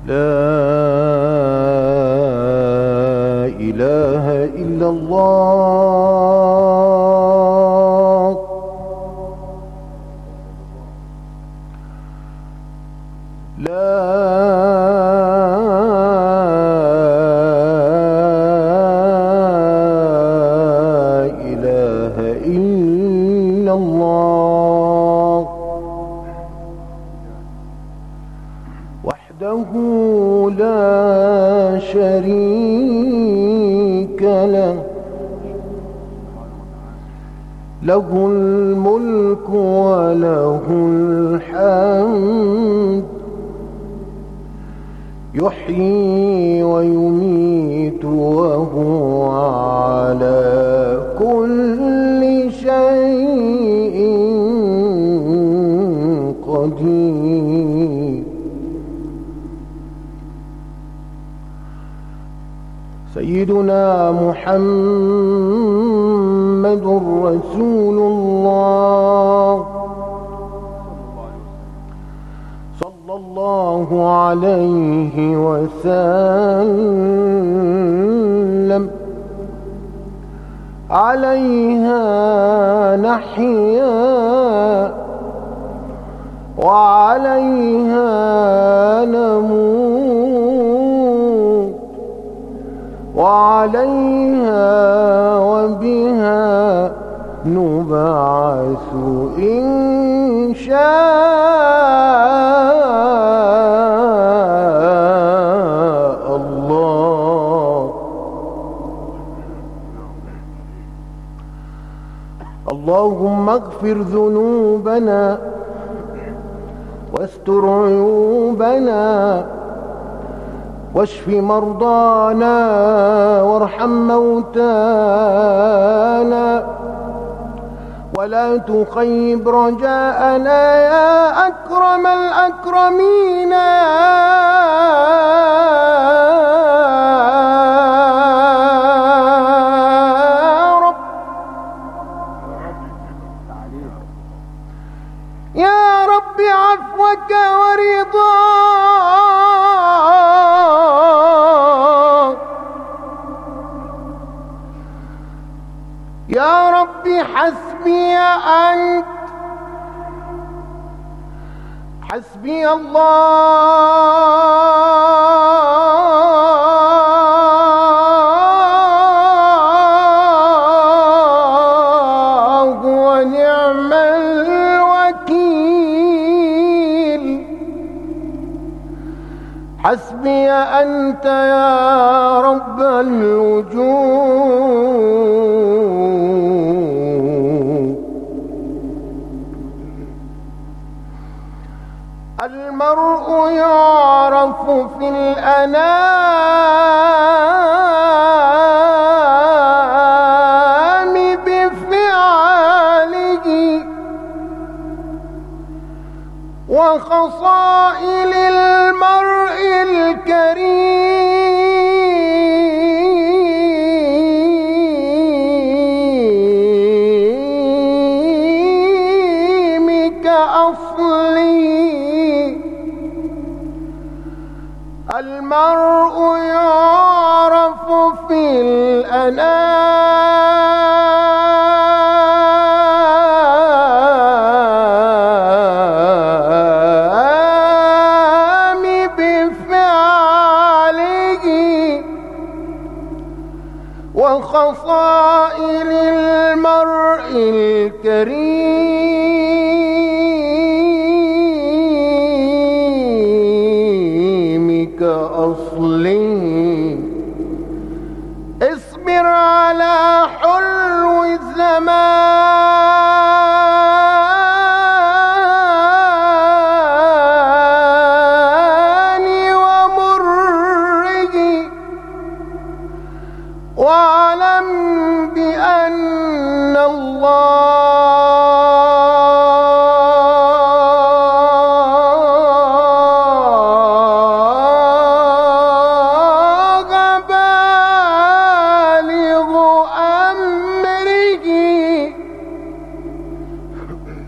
لا إله إلا الله. لا إله إلا الله وحده لا شريك له، له الملك وله الحمد، يحيي ويميت وهو على كل شيء قدير. سيدنا محمد رسول الله صلى الله عليه وسلم، عليها نحيا وعليها نموت، وعليها وبها نبعث إن شاء الله. اللهم اغفر ذنوبنا واستر عيوبنا واشف مرضانا وارحم موتانا، ولا تخيب رجاءنا يا أكرم الأكرمين يا رب عفوك ورضاك، يا رب حسبي أنت، حسبي الله ونعم الوكيل. حسبي أنت يا رب الوجود. المرء يعرف في الأنام بفعاله وخصائل المرء الكريم كأصله. المرء يعرف في الأنام بفعاله وخصائل المرء الكريم كأصله. اصبر على حلو الزمان ومره، واعلم بأن الله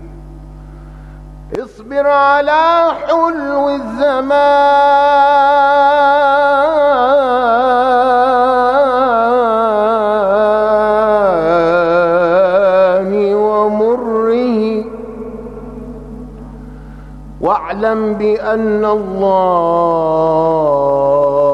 اصبر على حلو الزمان واعلم بأن الله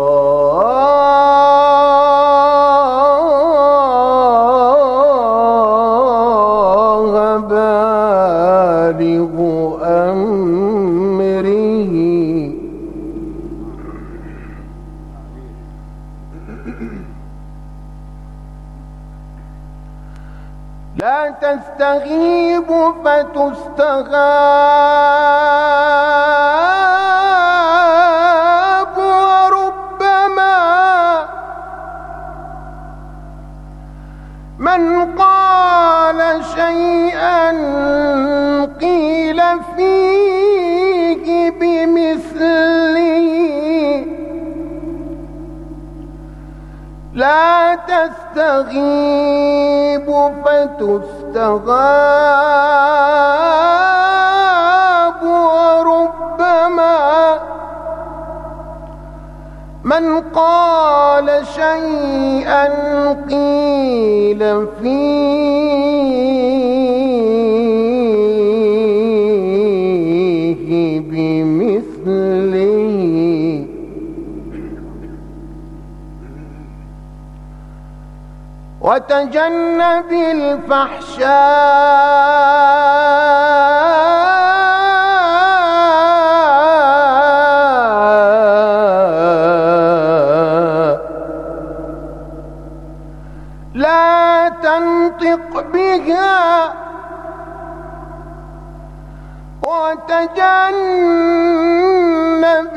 بالغ أمره. لا تستغيب فتستغاب، وربما من قال شيئا قيل فيه بمثله. لا تستغيب فتستغاب، وربما من قال شيئا قيل فيه بمثله. وتجنب الفحشاء، لا تنطق بها، وتجنب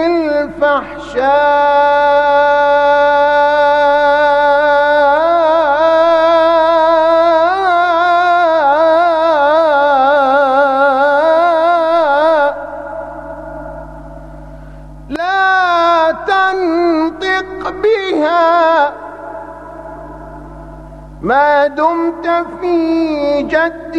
الفحشاء، لا تنطق بها ما دمت في جد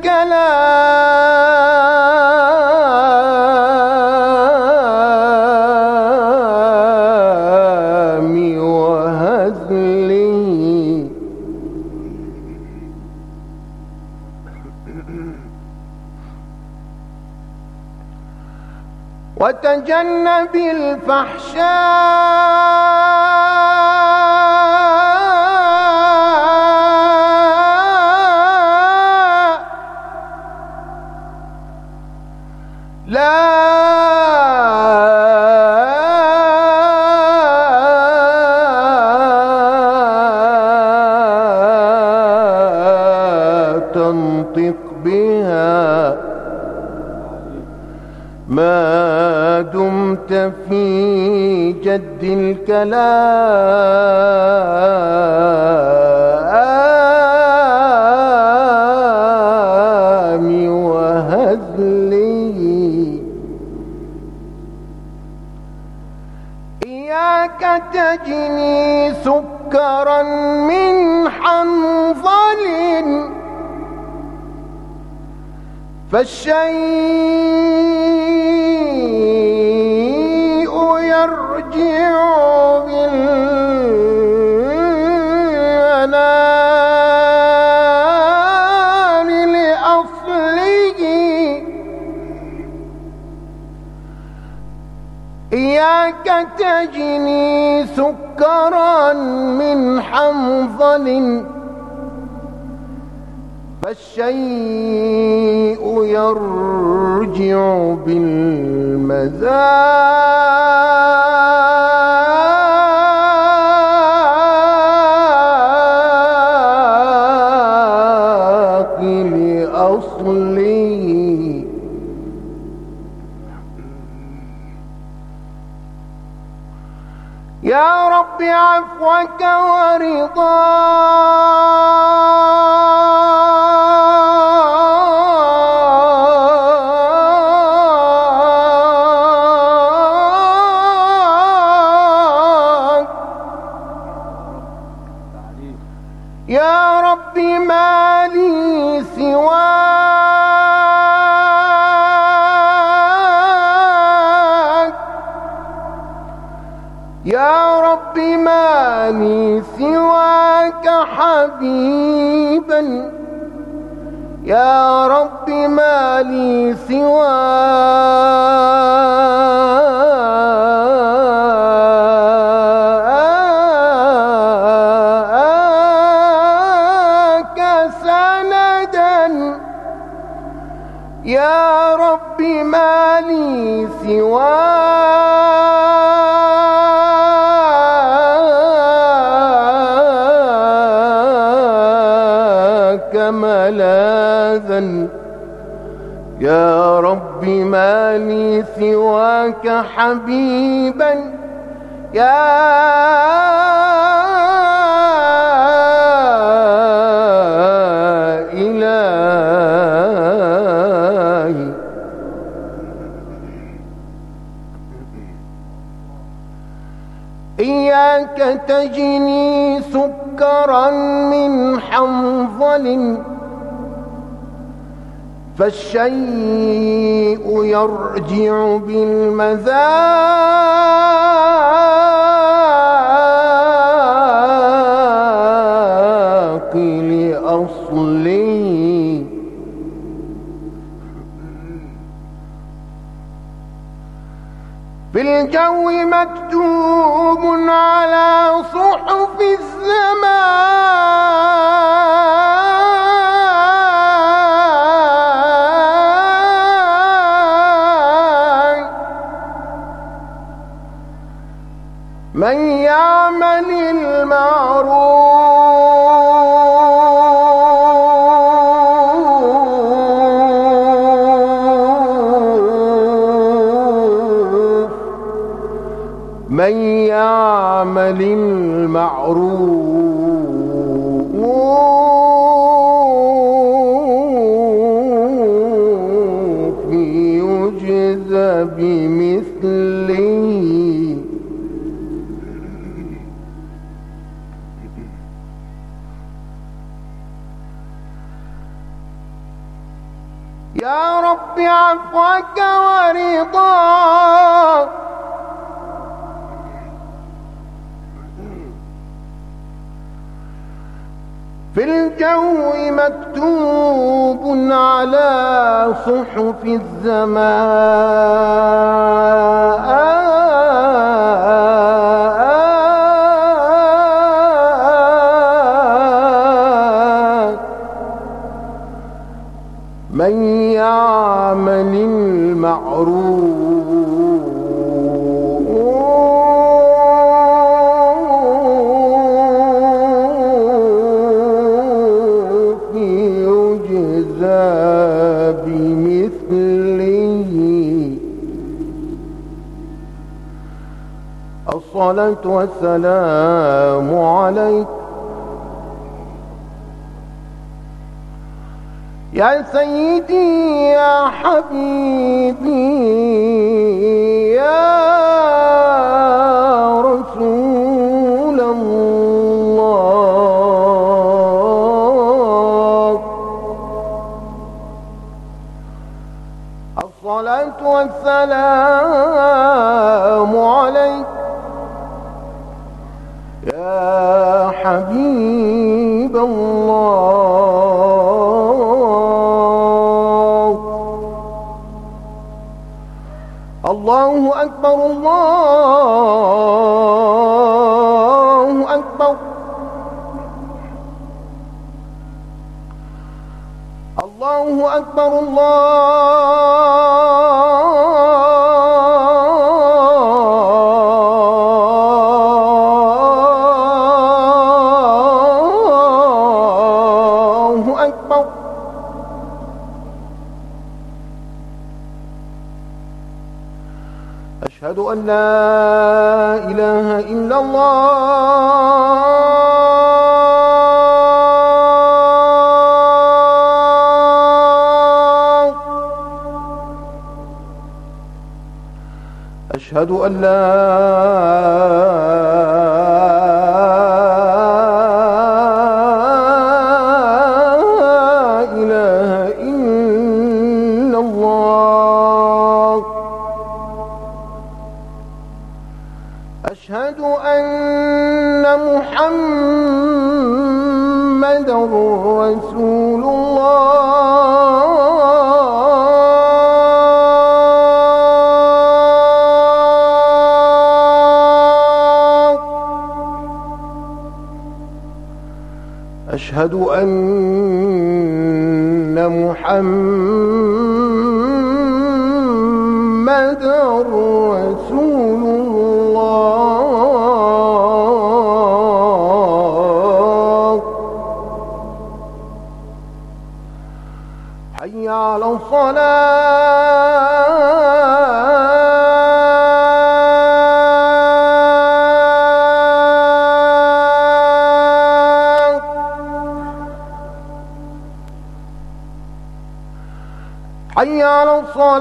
الكلام وهزله. وتجنب الفحشاء، لا تنطق بها ما دمت في جد الكلام وهزله. إياك تجني سكرا من حنظل، فالشيء يرجع بالمنام لأصله. إياك تجني سكرا من حنظل، فالشيء يرجع بالمذاق لأصله. يا رب عفوك ورضاك، يا رب ما لي سواك، يا رب ما لي سواك حبيبا يا رب ما لي سواك سندا يا رب ما لي سواك ملاذا يا رب ما لي سواك حبيبا يا إلهي إياك تجني سكرا من حنظل فالشيء يرجع بالمذاق لأصلي في الجو مكتوب على صحف الزمان من يعمل المعروف يجزى بمثله يا رب عفوك ورضاك في الجو مكتوب على صحف الزمان من يعمل المعروف يجزى بمثله الصلاة والسلام عليك يا سيدي يا حبيبي يا رسول الله الصلاة والسلام عليك يا حبيب الله الله أكبر الله أكبر الله أكبر الله أكبر أشهد أن لا إله إلا الله أشهد أن لا إله إلا الله أشهد أن محمدًا رسول الله أشهد أن محمدًا رسول الله. حي على الصلاة. حي على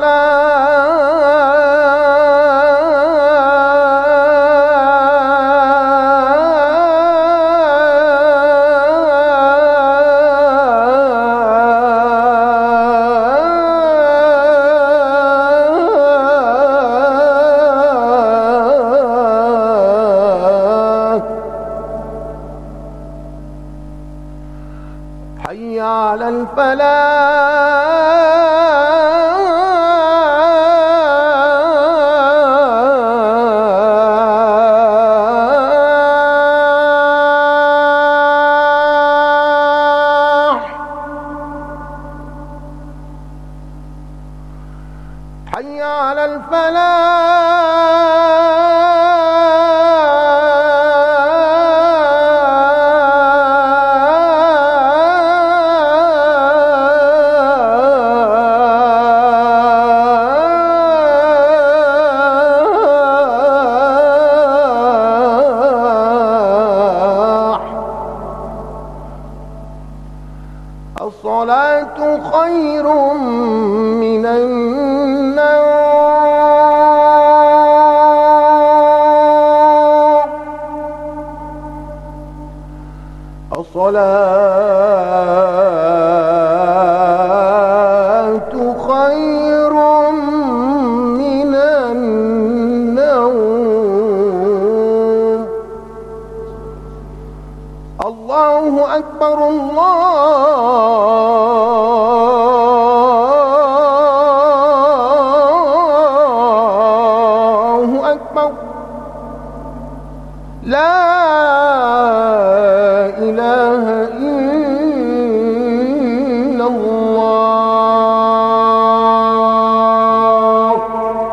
الصلاة. حي على الفلاح. حي على الفلاح. الصلاة خير من النوم. الصلاة خير من النوم. الله أكبر الله أكبر. لا إله إلا الله.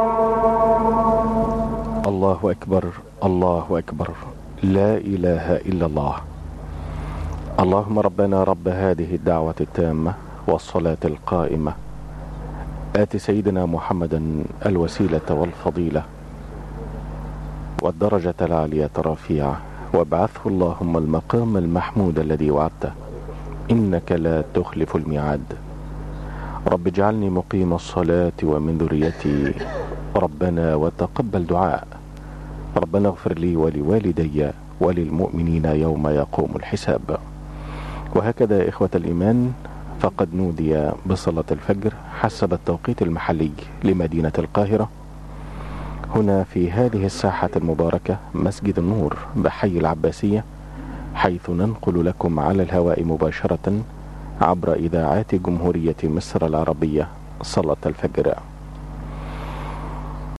الله أكبر الله أكبر، لا إله إلا الله. اللهم ربنا رب هذه الدعوة التامة والصلاة القائمة، آت سيدنا محمدا الوسيلة والفضيلة والدرجة العالية الرفيعة، وابعثه اللهم المقام المحمود الذي وعدته، إنك لا تخلف الميعاد. رب اجعلني مقيم الصلاة ومن ذريتي، ربنا وتقبل دعاء. ربنا اغفر لي ولوالدي وللمؤمنين يوم يقوم الحساب. وهكذا إخوة الإيمان، فقد نودي بصلاة الفجر حسب التوقيت المحلي لمدينة القاهرة، هنا في هذه الساحة المباركة مسجد النور بحي العباسية، حيث ننقل لكم على الهواء مباشرة عبر إذاعات جمهورية مصر العربية صلاة الفجر.